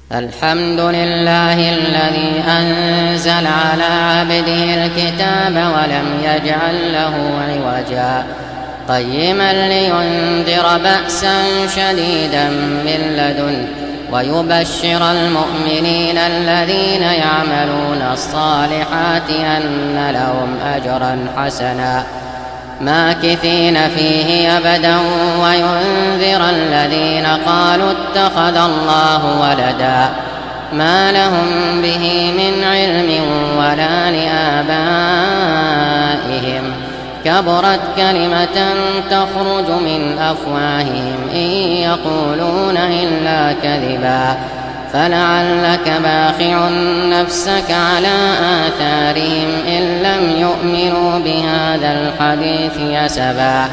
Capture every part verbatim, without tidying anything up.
الحمد لله الذي أنزل على عبده الكتاب ولم يجعل له عوجا قيما لينذر بأسا شديدا من لدنه ويبشر المؤمنين الذين يعملون الصالحات أن لهم أجرا حسنا ماكثين فيه أبدا وينذر الذين قالوا اتخذ الله ولدا ما لهم به من علم ولا لآبائهم كبرت كلمة تخرج من أفواههم إن يقولون إلا كذبا فلعلك باخع نفسك على آثارهم إن لم يؤمنوا بهذا الحديث يسبا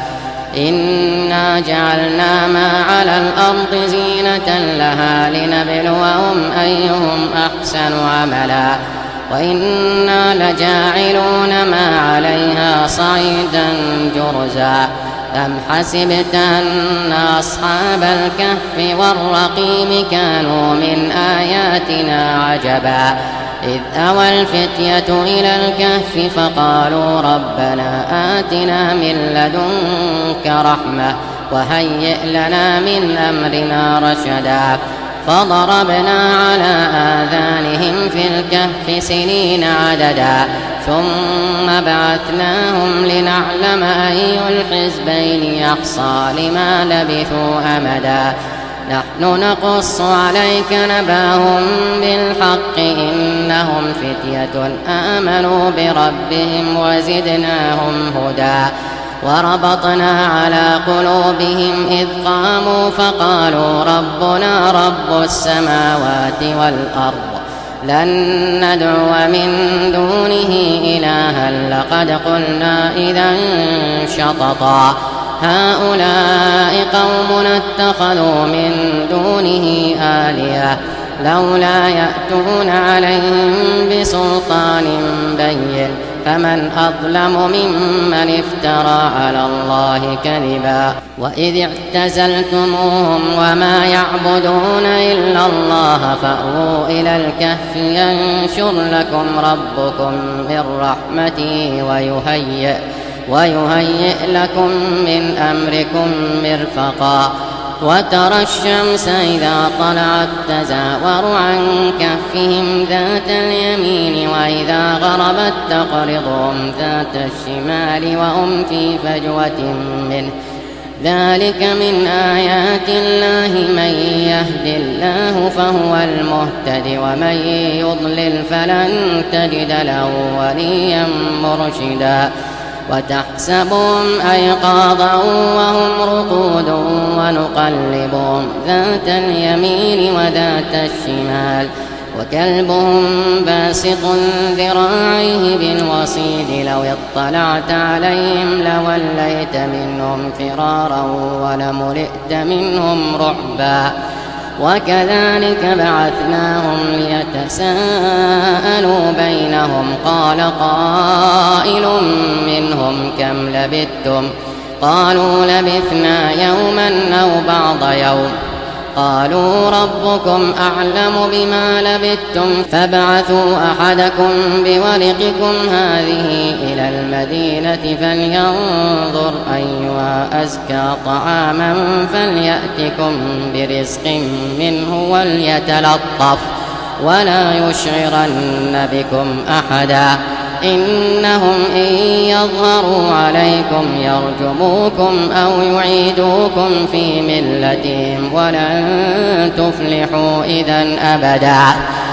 إنا جعلنا ما على الأرض زينة لها لنبلوهم أيهم أحسن عملا وإنا لجاعلون ما عليها صعيدا جرزا أم حسبت أن أصحاب الكهف والرقيم كانوا من آياتنا عجبا إذ أوى الفتية إلى الكهف فقالوا ربنا آتنا من لدنك رحمة وهيئ لنا من أمرنا رشدا فضربنا على آذانهم في الكهف سنين عددا ثم بعثناهم لنعلم أي الحزبين يحصى لما لبثوا أمدا نحن نقص عليك نباهم بالحق إنهم فتية آمنوا بربهم وزدناهم هدى وربطنا على قلوبهم إذ قاموا فقالوا ربنا رب السماوات والأرض لن ندعو من دونه إلها لقد قلنا إذا شططا هؤلاء قومنا اتخذوا من دونه آلهة لولا يأتون عليهم بسلطان بين فمن أظلم ممن افترى على الله كذبا وإذ اعتزلتموهم وما يعبدون إلا الله فأووا إلى الكهف ينشر لكم ربكم من رحمته ويهيئ ويهيئ لكم من أمركم مرفقا وترى الشمس إذا طلعت تزاور عن كهفهم ذات اليمين وإذا غربت تقرضهم ذات الشمال وهم في فجوة منه ذلك من آيات الله من يهد الله فهو المهتد ومن يضلل فلن تجد له وليا مرشدا وتحسبهم أيقاظا وهم رقود ونقلبهم ذات اليمين وذات الشمال وكلبهم باسط ذراعيه بالوصيد لو اطلعت عليهم لوليت منهم فرارا ولملئت منهم رعبا وكذلك بعثناهم ليتساءلوا بينهم قال قائل منهم كم لبثتم قالوا لبثنا يوما أو بعض يوم قالوا ربكم أعلم بما لبثتم فابعثوا أحدكم بورقكم هذه إلى المدينة فلينظر أيها أزكى طعاما فليأتكم برزق منه وليتلطف ولا يشعرن بكم أحدا إنهم إن يظهروا عليكم يرجموكم أو يعيدوكم في ملتهم ولن تفلحوا إذا أبدا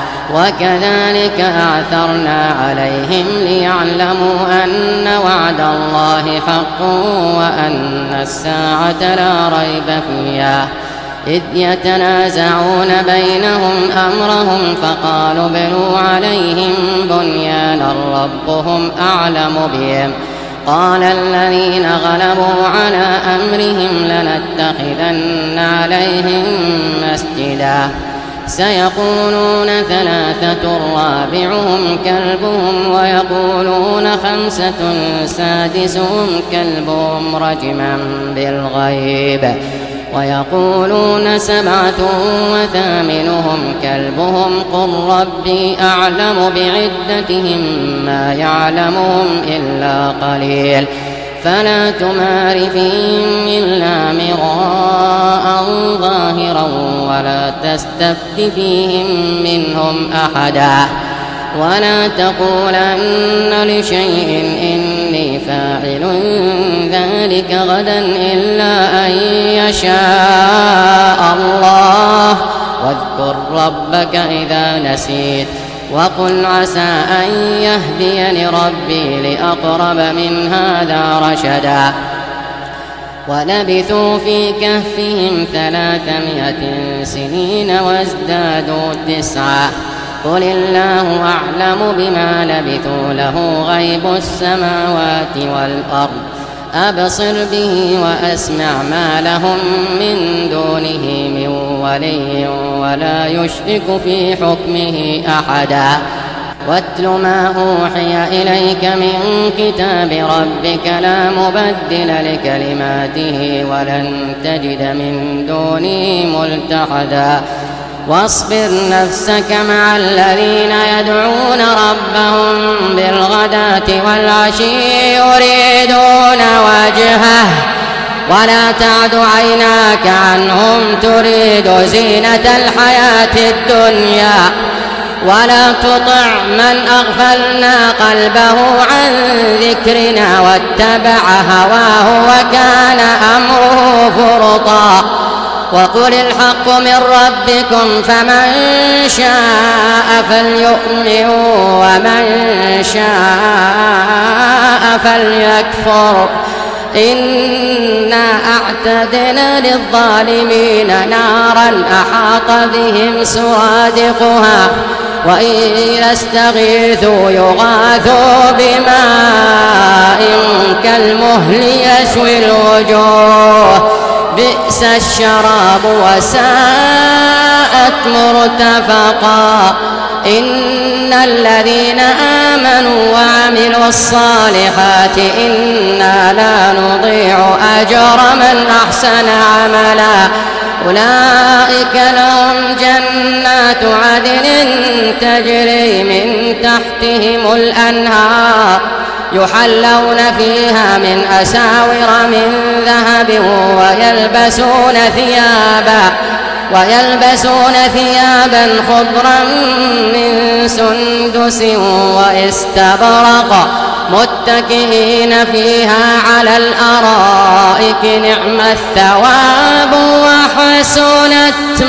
وكذلك أعثرنا عليهم ليعلموا أن وعد الله حق وأن الساعة لا ريب فيها إذ يتنازعون بينهم أمرهم فقالوا بنوا عليهم بنيانا ربهم أعلم بهم قال الذين غلبوا على أمرهم لنتخذن عليهم مسجدا سيقولون ثلاثة رابعهم كلبهم ويقولون خمسة سادسهم كلبهم رجما بالغيب ويقولون سبعة وثامنهم كلبهم قل ربي أعلم بعدتهم ما يعلمهم إلا قليل فلا تمار فيهم إلا مراء ظاهرا ولا تستفت فيهم منهم أحدا ولا تقولن لشيء إني فاعل ذلك غدا إلا أن يشاء الله واذكر ربك إذا نسيت وقل عسى أن يهديني ربي لأقرب من هذا رشدا ولبثوا في كهفهم ثلاثمائة سنين وازدادوا تسعا قل الله أعلم بما لبثوا له غيب السماوات والأرض أبصر به وأسمع ما لهم من دونه من ولي ولا يشرك في حكمه أحدا واتل ما أوحي إليك من كتاب ربك لا مبدل لكلماته ولن تجد من دونه ملتحدا واصبر نفسك مع الذين يدعون ربهم بالغداة والعشي يريدون وجهه ولا تعد عيناك عنهم تريد زينة الحياة الدنيا ولا تطع من أغفلنا قلبه عن ذكرنا واتبع هواه وكان أمره فرطا وقل الحق من ربكم فمن شاء فليؤمن ومن شاء فليكفر إنا أعتدنا للظالمين نارا أحاط بهم سرادقها وإن يستغيثوا يغاثوا بماء كالمهل يشوي الوجوه بئس الشراب وساءت مرتفقا إن الذين آمنوا وعملوا الصالحات إنا لا نضيع أجر من أحسن عملا أولئك لهم جنات عدن تجري من تحتهم الأنهار يحلون فيها من أساور من ذهب ويلبسون ثيابا ويلبسون ثيابا خضرا من سندس واستبرق متكئين فيها على الأرائك نعم الثواب وحسنت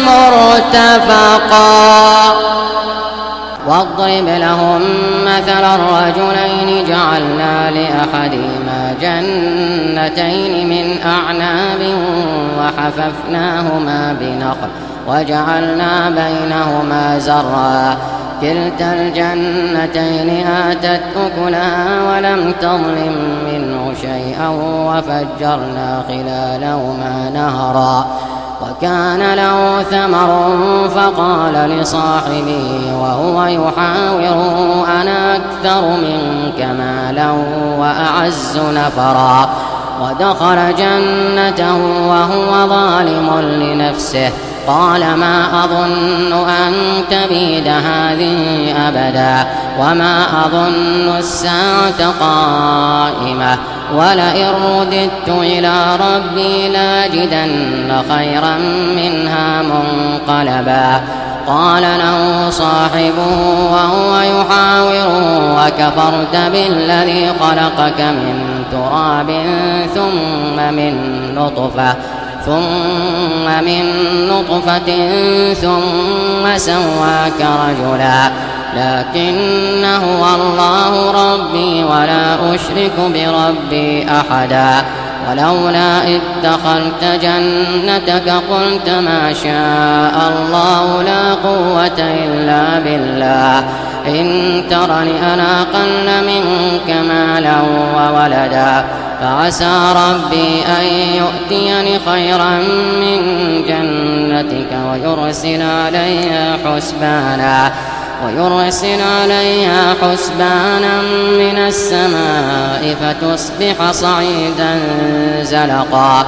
مرتفقا واضرب لهم مثل الرجلين جعلنا لأحدهما جنتين من أعناب وحففناهما بنخل وجعلنا بينهما زرعا كلتا الجنتين آتت أكلها ولم تظلم منه شيئا وفجرنا خلالهما نهرا وكان له ثمر فقال لصاحبه وهو يحاوره أنا أكثر منك مالا وأعز نفرا ودخل جنته وهو ظالم لنفسه قال ما أظن أن تبيد هذه أبدا وما أظن الساعة قائمة ولئن رددت إلى ربي لاجدن خيرا منها منقلبا قال له صاحبه وهو يحاوره وكفرت بالذي خلقك من تراب ثم من نطفة ثم من نطفة ثم سواك رجلا لكن هو الله ربي ولا أشرك بربي أحدا ولولا إذ دخلت جنتك قلت ما شاء الله لا قوة إلا بالله إن ترني أنا أقل منك مالا وولدا فعسى ربي أن يؤتيني خيرا من جنتك ويرسل عليها حسبانا ويرسل عليها حسبانا من السماء فتصبح صعيدا زلقا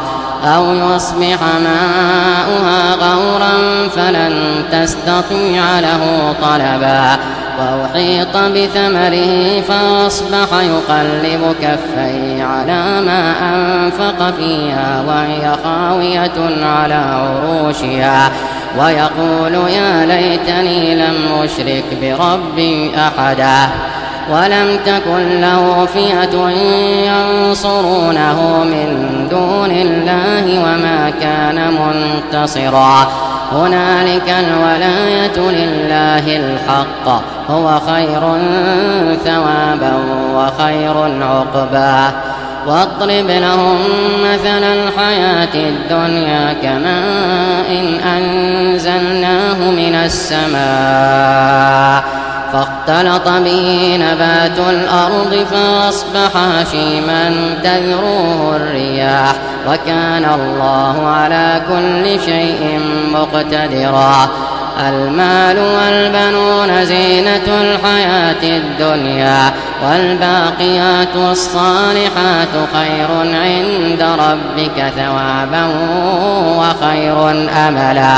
أو يصبح ماؤها غورا فلن تستطيع له طلبا وأحيط بثمره فأصبح يقلب كفيه على ما أنفق فيها وهي خاوية على عروشها ويقول يا ليتني لم أشرك بربي أحدا ولم تكن له فئة ينصرونه من دون الله وما كان منتصرا هنالك الولاية لله الحق هو خير ثوابا وخير عقبا واضرب لهم مثل الحياة الدنيا كماء أنزلناه من السماء فاختلط به نبات الأرض فأصبح هشيما تذروه الرياح وكان الله على كل شيء مقتدرا المال والبنون زينة الحياة الدنيا والباقيات الصالحات خير عند ربك ثوابا وخير أملا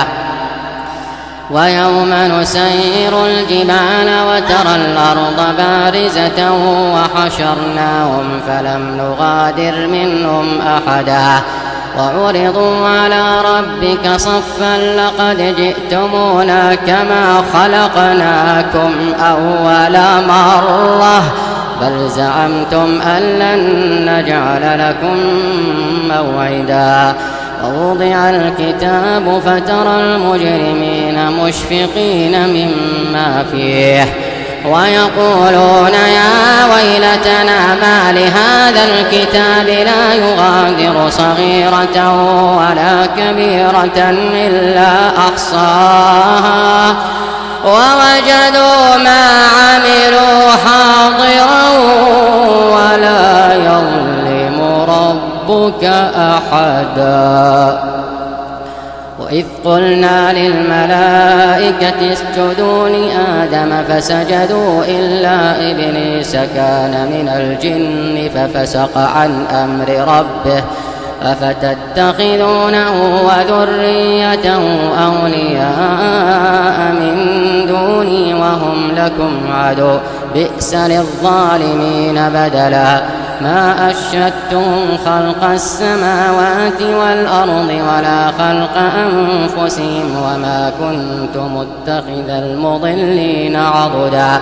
ويوم نسير الجبال وترى الأرض بارزة وحشرناهم فلم نغادر منهم أحدا وعرضوا على ربك صفا لقد جئتمونا كما خلقناكم أول مرة بل زعمتم أن لن نجعل لكم موعدا ووضع الكتاب فترى المجرمين مشفقين مما فيه ويقولون يا ويلتنا ما لهذا الكتاب لا يغادر صغيرة ولا كبيرة إلا أحصاها ووجدوا ما عملوا حاضرا ولا يظلم ربك أحدا وإذ قلنا للملائكة اسجدوا لآدم فسجدوا إلا إبليس كان من الجن ففسق عن أمر ربه أفتتخذونه وذريته أولياء من دوني وهم لكم عدو بئس للظالمين بدلا ما أشهدتهم خلق السماوات والأرض ولا خلق أنفسهم وما كنت متخذ المضلين عضدا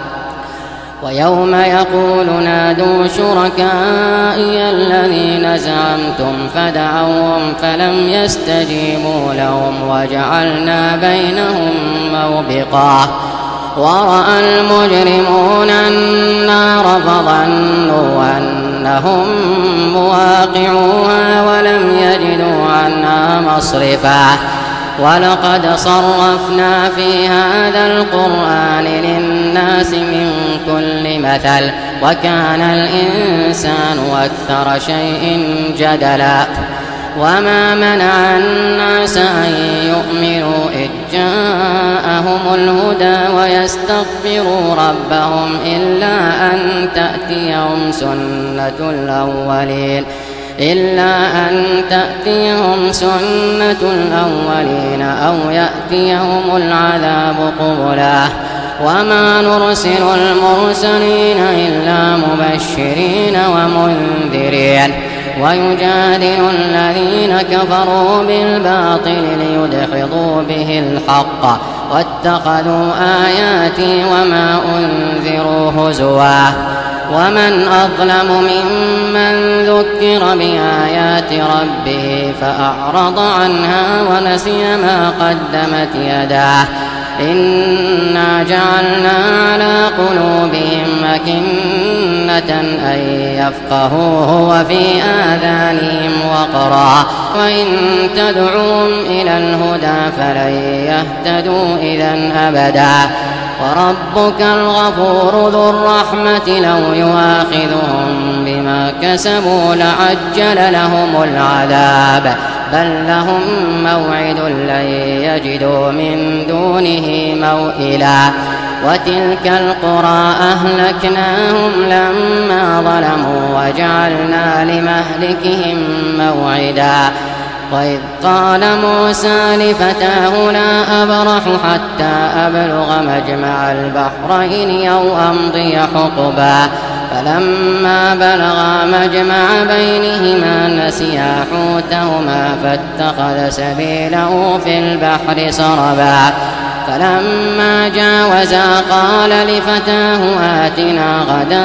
ويوم يقول نادوا شركائي الذين زعمتم فدعوهم فلم يستجيبوا لهم وجعلنا بينهم موبقا ورأى المجرمون النار فظنوا أنهم مواقعوها ولم يجدوا عنها مصرفا ولقد صرفنا في هذا القرآن للناس من كل مثل وكان الإنسان أكثر شيء جدلا وما منع الناس أن يؤمنوا إذ جاءهم الهدى ويستغفروا ربهم إلا أن تأتيهم سنة الأولين إلا أن تأتيهم سنة الأولين أو يأتيهم العذاب قبلا وما نرسل المرسلين إلا مبشرين ومنذرين ويجادل الذين كفروا بالباطل ليدحضوا به الحق واتخذوا آياتي وما أنذروا هزوا ومن أظلم ممن ذكر بآيات ربه فأعرض عنها ونسي ما قدمت يداه إنا جعلنا على قلوبهم أكنة أن يفقهوه وفي آذانهم وقرا وإن تدعوهم إلى الهدى فلن يهتدوا إذا أبدا وربك الغفور ذو الرحمة لو يؤاخذهم بما كسبوا لعجل لهم العذاب بل لهم موعد لن يجدوا من دونه موئلا وتلك القرى أهلكناهم لما ظلموا وجعلنا لمهلكهم موعدا وإذ قال موسى لفتاه لا أبرح حتى أبلغ مجمع البحرين أو أمضي حقبا فلما بلغا مجمع بينهما نسيا حوتهما فاتخذ سبيله في البحر سربا فلما جاوزا قال لفتاه آتنا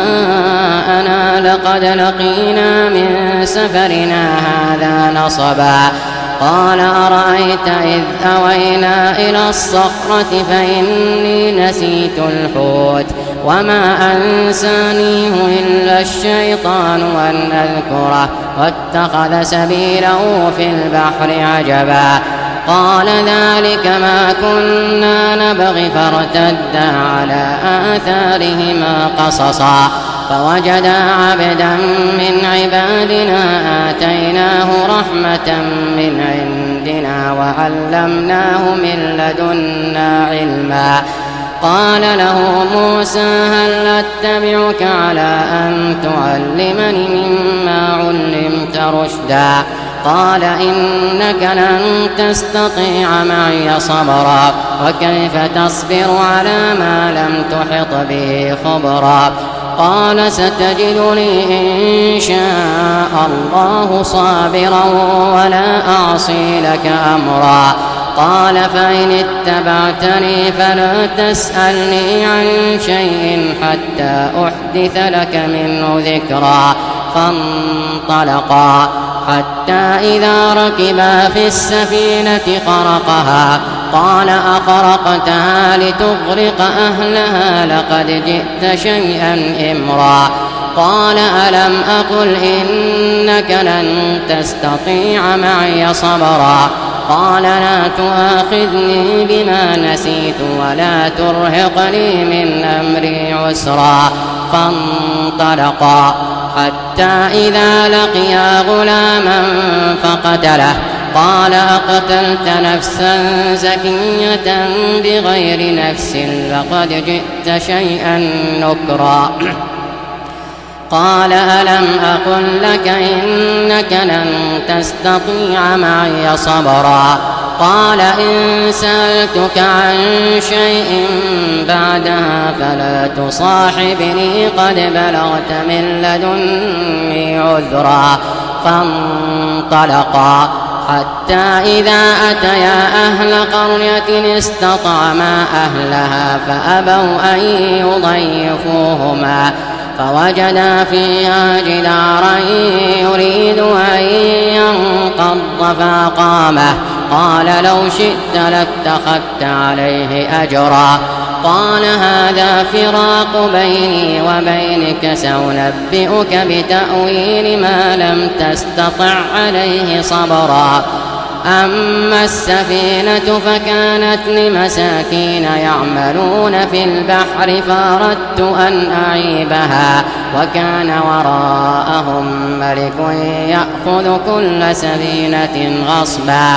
غداءنا لقد لقينا من سفرنا هذا نصبا قال أرأيت إذ أوينا إلى الصخرة فإني نسيت الحوت وما أنسانيه إلا الشيطان أن أذكره واتخذ سبيله في البحر عجبا قال ذلك ما كنا نبغي فارتدا على آثارهما قصصا فوجدا عبدا من عبادنا آتيناه رحمة من عندنا وعلمناه من لدنا علما قال له موسى هل أتبعك على أن تعلمني مما علمت رشدا قال إنك لن تستطيع معي صبرا وكيف تصبر على ما لم تحط به خبرا قال ستجدني إن شاء الله صابرا ولا أعصي لك أمرا قال فإن اتبعتني فلا تسألني عن شيء حتى أحدث لك منه ذكرا فانطلقا حتى إذا ركبا في السفينة خرقها قال أخرقتها لتغرق أهلها لقد جئت شيئا إمرا قال ألم أقل إنك لن تستطيع معي صبرا قال لا تؤاخذني بما نسيت ولا ترهقني من أمري عسرا فانطلقا حتى إذا لقيا غلاما فقتله قال أقتلت نفسا زكية بغير نفس لقد جئت شيئا نكرا قال ألم أقل لك إنك لن تستطيع معي صبرا قال إن سألتك عن شيء بعدها فلا تصاحبني قد بلغت من لدني عذرا فانطلقا حتى إذا أتيا أهل قرية استطعما أهلها فأبوا أن يضيفوهما فوجدا فيها جدارا يريد أن ينقض فأقامه قال لو شئت لاتخذت عليه أجرا قال هذا فراق بيني وبينك سأنبئك بتأويل ما لم تستطع عليه صبرا أما السفينة فكانت لمساكين يعملون في البحر فأردت أن أعيبها وكان وراءهم ملك يأخذ كل سفينة غصبا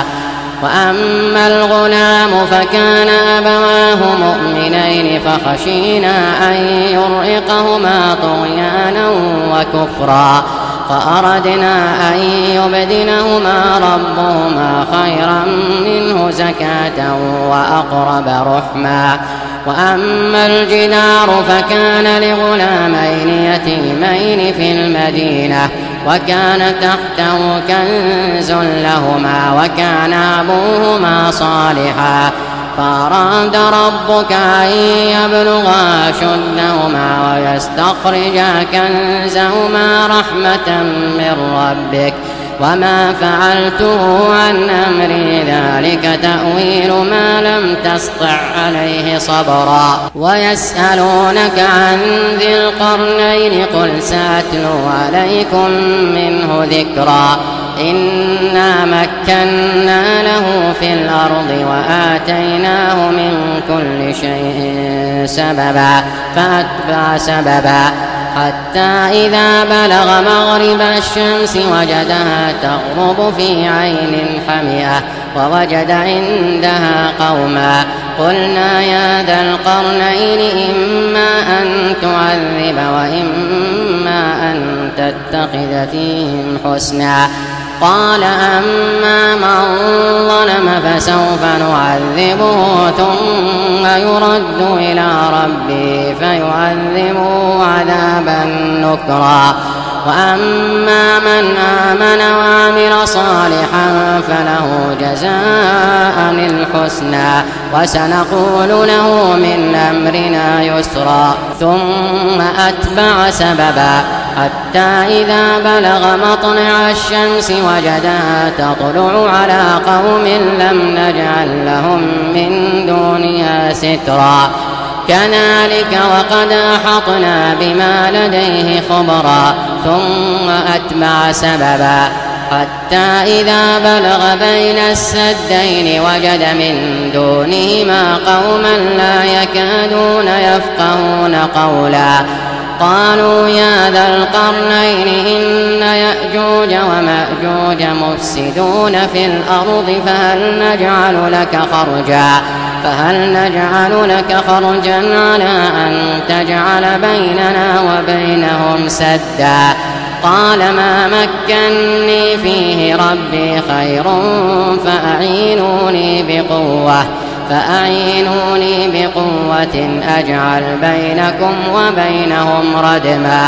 وأما الغلام فكان أبواه مؤمنين فخشينا أن يرهقهما طغيانا وكفرا فأردنا أن يبدلهما ربهما خيرا منه زكاة وأقرب رحما وأما الجدار فكان لغلامين يتيمين في المدينة وكان تحته كنز لهما وكان أبوهما صالحا فأراد ربك أن يبلغا أشدهما ويستخرجا كنزهما رحمة من ربك وما فعلته عن أمري ذلك تأويل ما لم تسطع عليه صبرا ويسألونك عن ذي القرنين قل سأتلو عليكم منه ذكرا إنا مكنا له في الأرض وآتيناه من كل شيء سببا فأتبع سببا حتى إذا بلغ مغرب الشمس وجدها تغرب في عين حمئة ووجد عندها قوما قلنا يا ذا القرنين إما أن تعذب وإما أن تتخذ فيهم حسنا قال أما من ظلم فسوف نعذبه ثم يرد إلى ربه فيعذبه عذابا نكرا وأما من آمن وعمل صالحا فله جزاء الحسنى وسنقول له من أمرنا يسرا ثم أتبع سببا حتى إذا بلغ مطلع الشمس وجدها تطلع على قوم لم نجعل لهم من دونها سترا كذلك وقد أحطنا بما لديه خبرا ثم أتبع سببا حتى إذا بلغ بين السدين وجد من دونهما قوما لا يكادون يفقهون قولا قالوا يا ذا القرنين إن يأجوج ومأجوج مفسدون في الأرض فهل نجعل لك خرجا فهل نجعل لك خرجا على أن تجعل بيننا وبينهم سدا قال ما مكني فيه ربي خير فأعينوني بقوة فأعينوني بقوة أجعل بينكم وبينهم ردما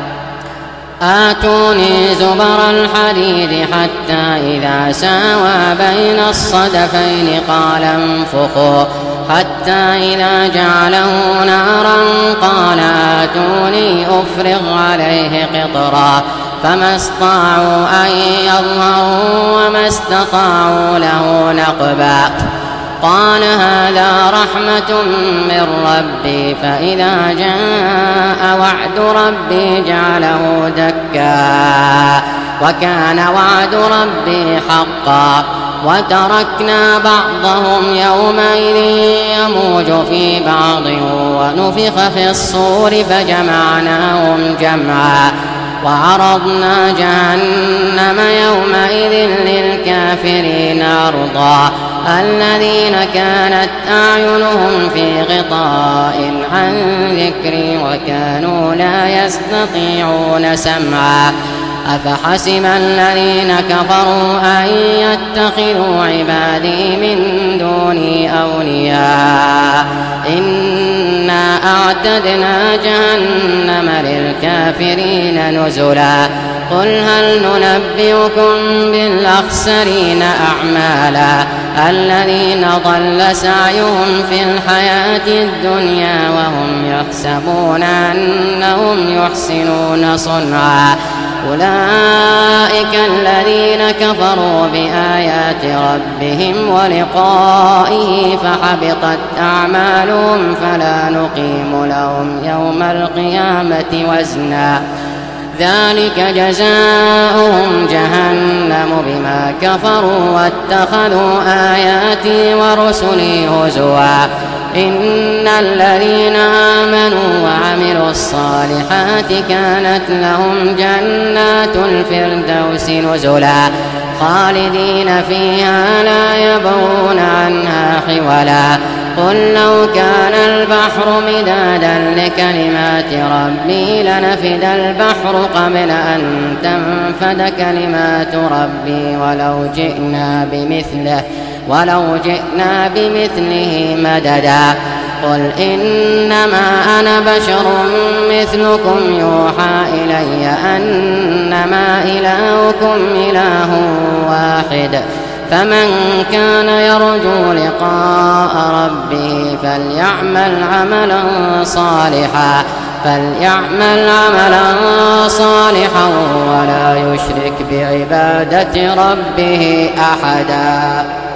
آتوني زبر الحديد حتى إذا ساوى بين الصدفين قال انفخوا حتى إذا جعله نارا قال آتوني أفرغ عليه قطرا فما استطاعوا أن يظهروا وما استطاعوا له نقبا قال هذا رحمة من ربي فإذا جاء وعد ربي جعله دكا وكان وعد ربي حقا وتركنا بعضهم يومئذ يموج في بعض ونفخ في الصور فجمعناهم جمعا وعرضنا جهنم يومئذ للكافرين عرضا الذين كانت أعينهم في غطاء عن ذكري وكانوا لا يستطيعون سمعا أفحسب الذين كفروا أن يتخذوا عبادي من دوني أولياء إنا أعتدنا جهنم للكافرين نزلا قل هل ننبئكم بالأخسرين أعمالا الذين ضل سعيهم في الحياة الدنيا وهم يحسبون أنهم يحسنون صنعا أولئك الذين كفروا بآيات ربهم ولقائه فحبطت أعمالهم فلا نقيم لهم يوم القيامة وزنا ذلك جزاؤهم جهنم بما كفروا واتخذوا آياتي ورسلي هزوا إن الذين آمنوا وعملوا الصالحات كانت لهم جنات الفردوس نزلا خالدين فيها لا يبغون عنها حولا قل لو كان البحر مدادا لكلمات ربي لنفد البحر قبل أن تنفد كلمات ربي ولو جئنا بمثله ولو جئنا بمثله مددا قل إنما أنا بشر مثلكم يوحى إلي أنما إلهكم إله واحد فمن كان يرجو لقاء ربه فليعمل عملا صالحا فليعمل عملا صالحا ولا يشرك بعبادة ربه أحدا.